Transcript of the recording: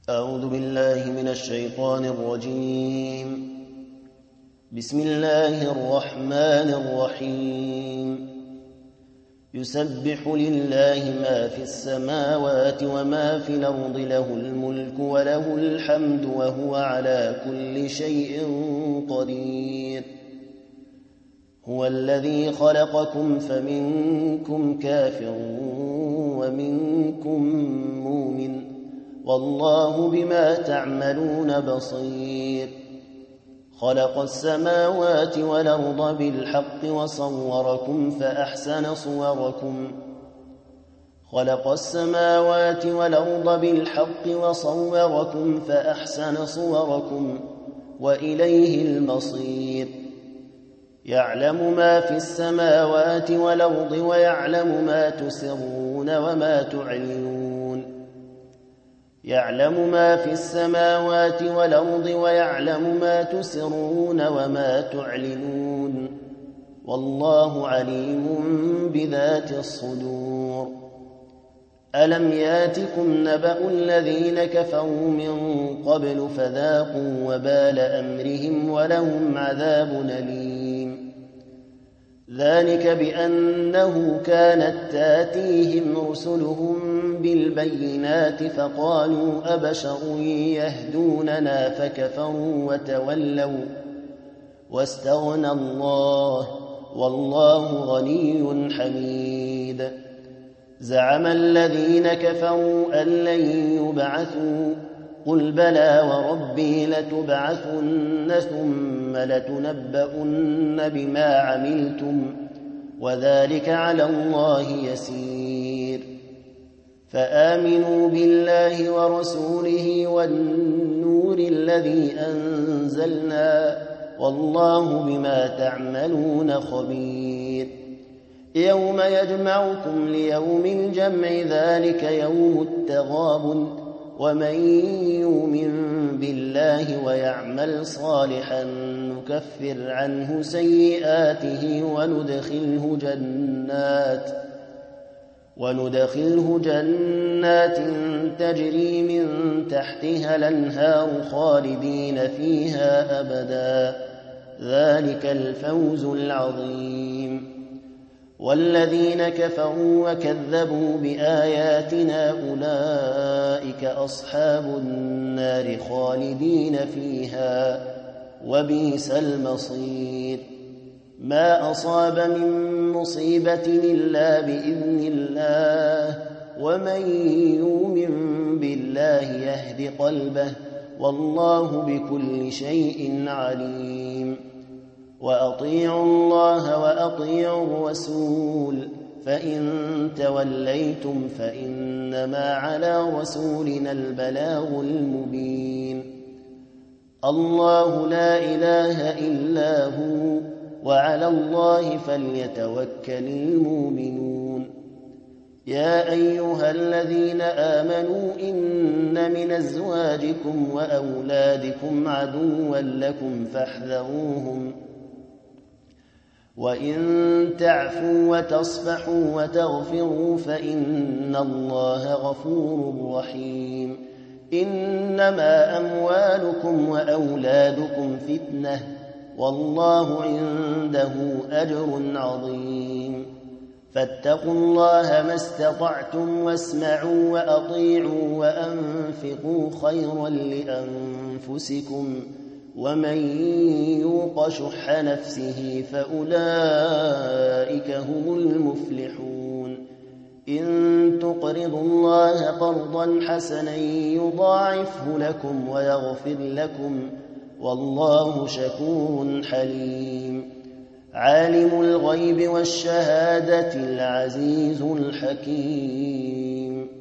أعوذ بالله من الشيطان الرجيم. بسم الله الرحمن الرحيم. يسبح لله ما في السماوات وما في الأرض، له الملك وله الحمد وهو على كل شيء قدير. هو الذي خلقكم فمنكم كافر ومنكم مؤمن، والله بما تعملون بصير. خلق السماوات والأرض بالحق وصوركم فأحسن صوركم وإليه المصير. يعلم ما في السماوات والأرض ويعلم ما تسرون وما تعلنون. يعلم ما في السماوات والأرض ويعلم ما تسرون وما تعلنون، والله عليم بذات الصدور. ألم ياتكم نبأ الذين كفروا من قبل فذاقوا وبال أمرهم ولهم عذاب أليم. ذلك بأنه كانت تاتيهم رسلهم بالبينات فقالوا أبشر يهدوننا فكفروا وتولوا واستغنى الله والله غني حميد. زعم الذين كفروا أن لن يبعثوا، قل بلى وربي لتبعثن ثم لتنبؤن بما عملتم وذلك على الله يسير. فآمنوا بالله ورسوله والنور الذي أنزلنا، والله بما تعملون خبير. يوم يجمعكم ليوم الجمع، ذلك يوم التغابن. ومن يؤمن بالله ويعمل صالحا نكفر عنه سيئاته وندخله جنات تجري من تحتها الأنهار خالدين فيها أبدا، ذلك الفوز العظيم. والذين كفروا وكذبوا بآياتنا أولئك أصحاب النار خالدين فيها وبئس المصير. ما أصاب من مصيبة إلا بإذن الله، ومن يؤمن بالله يهد قلبه، والله بكل شيء عليم. وأطيعوا الله وأطيعوا الرسول، فإن توليتم فإنما على رسولنا البلاغ المبين. الله لا إله إلا هو، وعلى الله فليتوكل المؤمنون. يا أيها الذين آمنوا إن من أزواجكم وأولادكم عدوا لكم فاحذروهم، وإن تعفوا وتصفحوا وتغفروا فإن الله غفور رحيم. إنما أموالكم وأولادكم فتنة، والله عنده أجر عظيم. فاتقوا الله ما استطعتم، واسمعوا وأطيعوا وأنفقوا خيرا لأنفسكم، ومن يوق شح نفسه فأولئك هم المفلحون. إن تقرضوا الله قرضا حسنا يضاعفه لكم ويغفر لكم، والله شكور حليم. عالم الغيب والشهادة العزيز الحكيم.